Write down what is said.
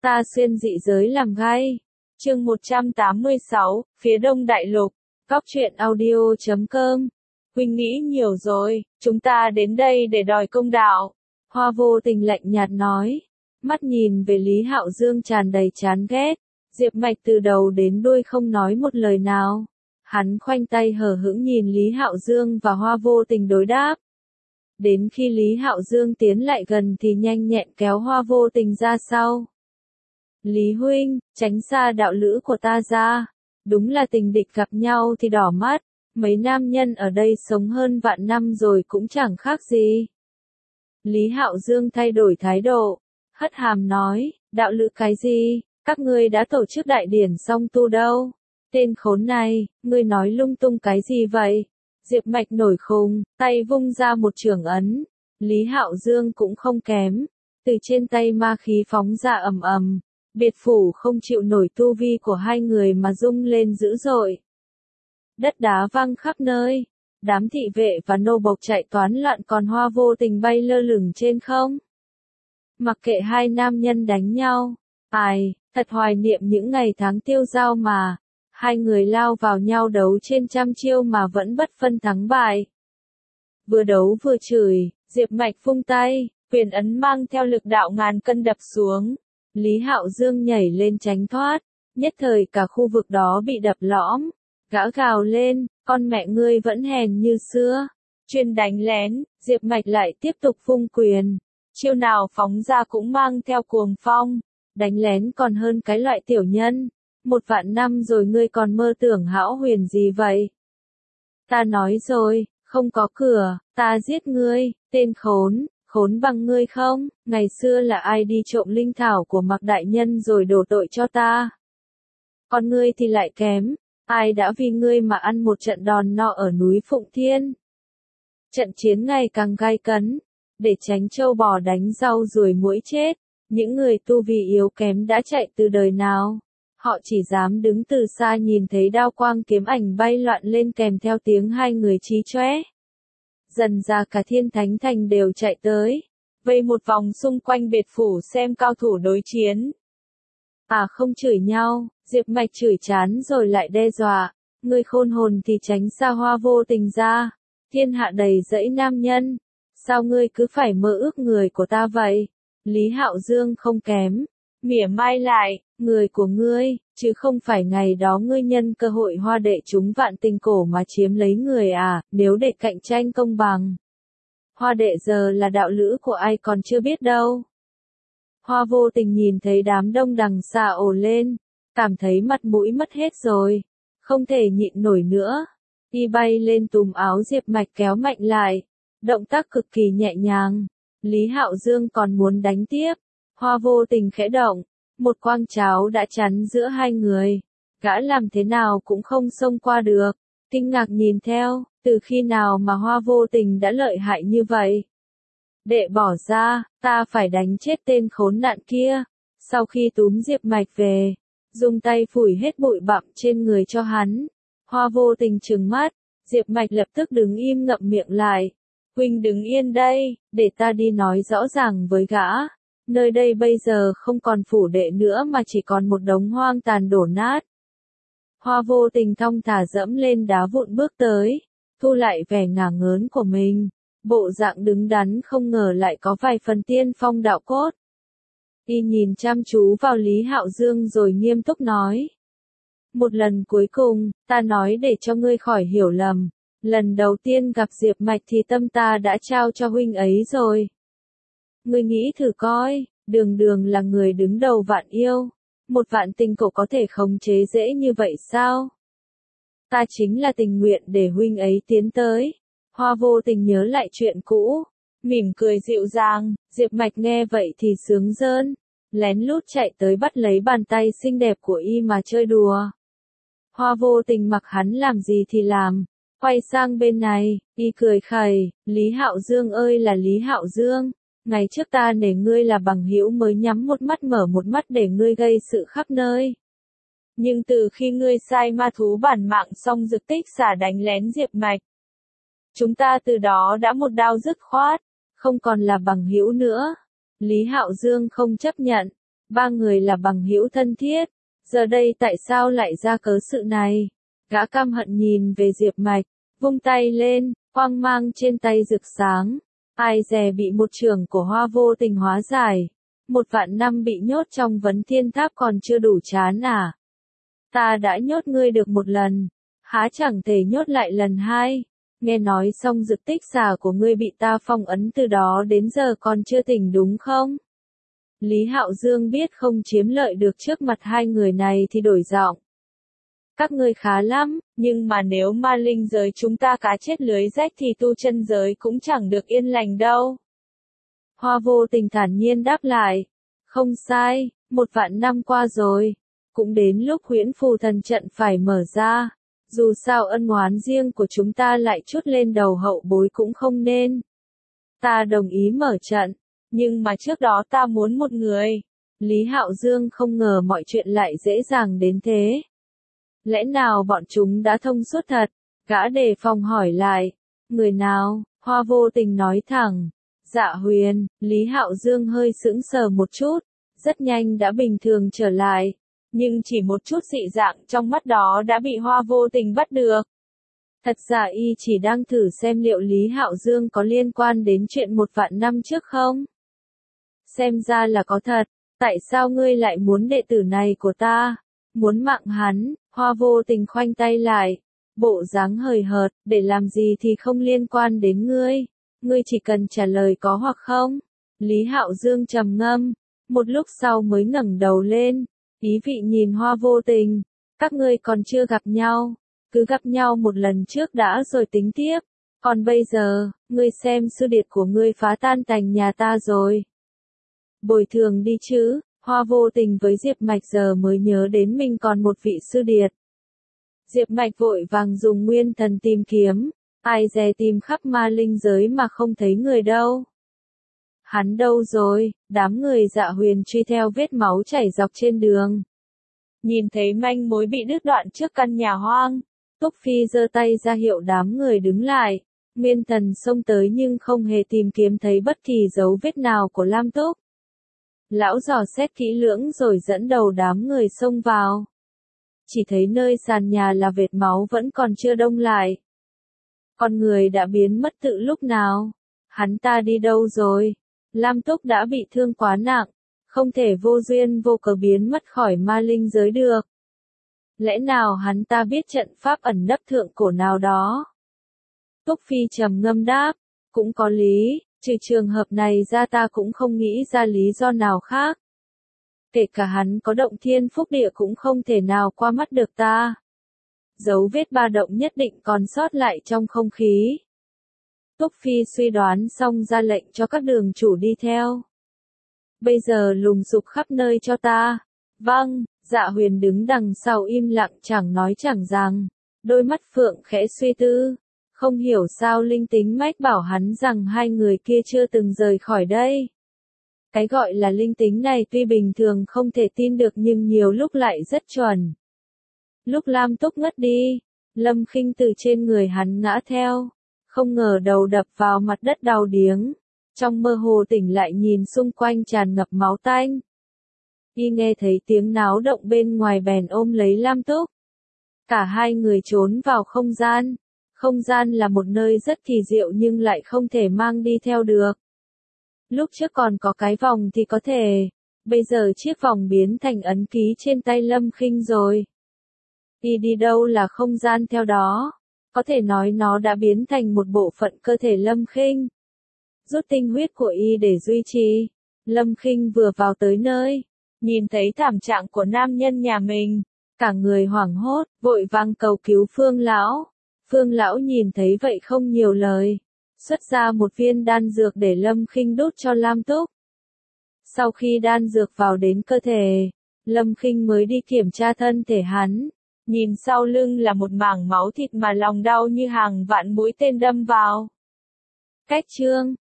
Ta xuyên dị giới làm gay. Chương 186, phía Đông Đại Lục. Góc truyện audio.com. Huynh nghĩ nhiều rồi, chúng ta đến đây để đòi công đạo. Hoa Vô Tình lạnh nhạt nói. Mắt nhìn về Lý Hạo Dương tràn đầy chán ghét. Diệp Mạch từ đầu đến đuôi không nói một lời nào. Hắn khoanh tay hờ hững nhìn Lý Hạo Dương và Hoa Vô Tình đối đáp. Đến khi Lý Hạo Dương tiến lại gần thì nhanh nhẹn kéo Hoa Vô Tình ra sau. Lý huynh, tránh xa đạo lữ của ta ra. Đúng là tình địch gặp nhau thì đỏ mắt. Mấy nam nhân ở đây sống hơn vạn năm rồi cũng chẳng khác gì. Lý Hạo Dương thay đổi thái độ. Hất hàm nói, đạo lữ cái gì, các ngươi đã tổ chức đại điển xong tu đâu. Tên khốn này, ngươi nói lung tung cái gì vậy? Diệp Mạch nổi khùng, tay vung ra một chưởng ấn. Lý Hạo Dương cũng không kém. Từ trên tay ma khí phóng ra ầm ầm. Biệt phủ không chịu nổi tu vi của hai người mà rung lên dữ dội. Đất đá văng khắp nơi. Đám thị vệ và nô bộc chạy toán loạn còn Hoa Vô Tình bay lơ lửng trên không. Mặc kệ hai nam nhân đánh nhau. Ai, thật hoài niệm những ngày tháng tiêu dao mà. Hai người lao vào nhau đấu trên trăm chiêu mà vẫn bất phân thắng bại. Vừa đấu vừa chửi, Diệp Mạch vung tay, quyền ấn mang theo lực đạo ngàn cân đập xuống. Lý Hạo Dương nhảy lên tránh thoát, nhất thời cả khu vực đó bị đập lõm. Gã gào lên, con mẹ ngươi vẫn hèn như xưa. Chuyên đánh lén, Diệp Mạch lại tiếp tục vung quyền. Chiêu nào phóng ra cũng mang theo cuồng phong. Đánh lén còn hơn cái loại tiểu nhân. 1 vạn năm rồi ngươi còn mơ tưởng hão huyền gì vậy? Ta nói rồi, không có cửa, ta giết ngươi, tên khốn, khốn bằng ngươi không? Ngày xưa là ai đi trộm linh thảo của Mạc đại nhân rồi đổ tội cho ta? Còn ngươi thì lại kém, ai đã vì ngươi mà ăn một trận đòn nọ ở núi Phụng Thiên? Trận chiến ngày càng gay cấn, để tránh trâu bò đánh rau ruồi muỗi chết, những người tu vi yếu kém đã chạy từ đời nào? Họ chỉ dám đứng từ xa nhìn thấy đao quang kiếm ảnh bay loạn lên kèm theo tiếng hai người chí chóe. Dần ra cả Thiên Thánh Thành đều chạy tới, vây một vòng xung quanh biệt phủ xem cao thủ đối chiến. À không chửi nhau, Diệp Mạch chửi chán rồi lại đe dọa, ngươi khôn hồn thì tránh xa Hoa Vô Tình ra, thiên hạ đầy dẫy nam nhân, sao ngươi cứ phải mơ ước người của ta vậy? Lý Hạo Dương không kém, mỉa mai lại, người của ngươi, chứ không phải ngày đó ngươi nhân cơ hội hoa đệ chúng vạn tình cổ mà chiếm lấy người à, nếu để cạnh tranh công bằng. Hoa đệ giờ là đạo lữ của ai còn chưa biết đâu. Hoa Vô Tình nhìn thấy đám đông đằng xa ồ lên, cảm thấy mặt mũi mất hết rồi, không thể nhịn nổi nữa. Y bay lên túm áo Diệp Mạch kéo mạnh lại, động tác cực kỳ nhẹ nhàng. Lý Hạo Dương còn muốn đánh tiếp, Hoa Vô Tình khẽ động. Một quang cháo đã chắn giữa hai người. Gã làm thế nào cũng không xông qua được. Kinh ngạc nhìn theo, từ khi nào mà Hoa Vô Tình đã lợi hại như vậy? Đệ bỏ ra, ta phải đánh chết tên khốn nạn kia. Sau khi túm Diệp Mạch về, dùng tay phủi hết bụi bặm trên người cho hắn. Hoa Vô Tình trừng mắt, Diệp Mạch lập tức đứng im ngậm miệng lại. Huynh đứng yên đây, để ta đi nói rõ ràng với gã. Nơi đây bây giờ không còn phủ đệ nữa mà chỉ còn một đống hoang tàn đổ nát. Hoa Vô Tình thong thả dẫm lên đá vụn bước tới, thu lại vẻ ngả ngớn của mình. Bộ dạng đứng đắn không ngờ lại có vài phần tiên phong đạo cốt. Y nhìn chăm chú vào Lý Hạo Dương rồi nghiêm túc nói. Một lần cuối cùng, ta nói để cho ngươi khỏi hiểu lầm. Lần đầu tiên gặp Diệp Mạch thì tâm ta đã trao cho huynh ấy rồi. Ngươi nghĩ thử coi, đường đường là người đứng đầu vạn yêu. 1 vạn tình cổ có thể khống chế dễ như vậy sao? Ta chính là tình nguyện để huynh ấy tiến tới. Hoa Vô Tình nhớ lại chuyện cũ, mỉm cười dịu dàng, Diệp Mạch nghe vậy thì sướng rơn, lén lút chạy tới bắt lấy bàn tay xinh đẹp của y mà chơi đùa. Hoa Vô Tình mặc hắn làm gì thì làm, quay sang bên này, y cười khẩy, Lý Hạo Dương ơi là Lý Hạo Dương. Ngày trước ta nể ngươi là bằng hữu mới nhắm một mắt mở một mắt để ngươi gây sự khắp nơi. Nhưng từ khi ngươi sai ma thú bản mạng xong Dực Tích xả đánh lén Diệp Mạch, chúng ta từ đó đã một đao dứt khoát, không còn là bằng hữu nữa. Lý Hạo Dương không chấp nhận, Ba người là bằng hữu thân thiết, giờ đây tại sao lại ra cớ sự này? Gã căm hận nhìn về Diệp Mạch, vung tay lên, quang mang trên tay rực sáng. Ai dè bị một chưởng của Hoa Vô Tình hóa giải. 1.000 năm bị nhốt trong Vấn Thiên Tháp còn chưa đủ chán à? Ta đã nhốt ngươi được một lần, há chẳng thể nhốt lại lần hai. Nghe nói xong dực tích xà của ngươi bị ta phong ấn từ đó đến giờ còn chưa tỉnh đúng không? Lý Hạo Dương biết không chiếm lợi được trước mặt hai người này thì đổi giọng. Các ngươi khá lắm, nhưng mà nếu ma linh giới chúng ta cá chết lưới rách thì tu chân giới cũng chẳng được yên lành đâu. Hoa Vô Tình thản nhiên đáp lại. Không sai, 1.000 năm qua rồi. Cũng đến lúc huyễn phù thần trận phải mở ra. Dù sao ân oán riêng của chúng ta lại chút lên đầu hậu bối cũng không nên. Ta đồng ý mở trận, nhưng mà trước đó ta muốn một người. Lý Hạo Dương không ngờ mọi chuyện lại dễ dàng đến thế. Lẽ nào bọn chúng đã thông suốt thật? Gã đề phòng hỏi lại. Người nào? Hoa Vô Tình nói thẳng. Dạ Huyền. Lý Hạo Dương hơi sững sờ một chút, rất nhanh đã bình thường trở lại. Nhưng chỉ một chút dị dạng trong mắt đó đã bị Hoa Vô Tình bắt được. Thật ra y chỉ đang thử xem liệu Lý Hạo Dương có liên quan đến chuyện 1.000 năm trước không? Xem ra là có thật. Tại sao ngươi lại muốn đệ tử này của ta? Muốn mạng hắn? Hoa Vô Tình khoanh tay lại. Bộ dáng hời hợt, để làm gì thì không liên quan đến ngươi. Ngươi chỉ cần trả lời có hoặc không. Lý Hạo Dương trầm ngâm. Một lúc sau mới ngẩng đầu lên. Ý vị nhìn Hoa Vô Tình. Các ngươi còn chưa gặp nhau. Cứ gặp nhau một lần trước đã rồi tính tiếp. Còn bây giờ, ngươi xem sư điệt của ngươi phá tan tành nhà ta rồi. Bồi thường đi chứ. Hoa Vô Tình với Diệp Mạch giờ mới nhớ đến mình còn một vị sư điệt. Diệp Mạch vội vàng dùng nguyên thần tìm kiếm. Ai dè tìm khắp ma linh giới mà không thấy người đâu. Hắn đâu rồi? Đám người Dạ Huyền truy theo vết máu chảy dọc trên đường. Nhìn thấy manh mối bị đứt đoạn trước căn nhà hoang. Túc Phi giơ tay ra hiệu đám người đứng lại. Nguyên thần xông tới nhưng không hề tìm kiếm thấy bất kỳ dấu vết nào của Lam Túc. Lão dò xét kỹ lưỡng rồi dẫn đầu đám người xông vào. Chỉ thấy nơi sàn nhà là vệt máu vẫn còn chưa đông lại. Con người đã biến mất từ lúc nào? Hắn ta đi đâu rồi? Lam Túc đã bị thương quá nặng, không thể vô duyên vô cớ biến mất khỏi ma linh giới được. Lẽ nào hắn ta biết trận pháp ẩn nấp thượng cổ nào đó? Túc Phi trầm ngâm đáp, cũng có lý, trừ trường hợp này ra ta cũng không nghĩ ra lý do nào khác. Kể cả hắn có động thiên phúc địa cũng không thể nào qua mắt được ta. Dấu vết ba động nhất định còn sót lại trong không khí. Túc Phi suy đoán xong ra lệnh cho các đường chủ đi theo. Bây giờ lùng sục khắp nơi cho ta. Vâng, Dạ Huyền đứng đằng sau im lặng chẳng nói chẳng rằng. Đôi mắt phượng khẽ suy tư. Không hiểu sao linh tính mách bảo hắn rằng hai người kia chưa từng rời khỏi đây. Cái gọi là linh tính này tuy bình thường không thể tin được nhưng nhiều lúc lại rất chuẩn. Lúc Lam Túc ngất đi, Lâm Khinh từ trên người hắn ngã theo. Không ngờ đầu đập vào mặt đất đau điếng. Trong mơ hồ tỉnh lại nhìn xung quanh tràn ngập máu tanh. Y nghe thấy tiếng náo động bên ngoài bèn ôm lấy Lam Túc. Cả hai người trốn vào không gian. Không gian là một nơi rất kỳ diệu nhưng lại không thể mang đi theo được. Lúc trước còn có cái vòng thì có thể. Bây giờ chiếc vòng biến thành ấn ký trên tay Lâm Khinh rồi. Y đi đâu là không gian theo đó. Có thể nói nó đã biến thành một bộ phận cơ thể Lâm Khinh. Rút tinh huyết của y để duy trì. Lâm Khinh vừa vào tới nơi, nhìn thấy thảm trạng của nam nhân nhà mình, cả người hoảng hốt, vội vàng cầu cứu Phương lão. Phương lão nhìn thấy vậy không nhiều lời, xuất ra một viên đan dược để Lâm Khinh đút cho Lam Túc. Sau khi đan dược vào đến cơ thể, Lâm Khinh mới đi kiểm tra thân thể hắn. Nhìn sau lưng là một mảng máu thịt mà lòng đau như hàng vạn mũi tên đâm vào. Cách chương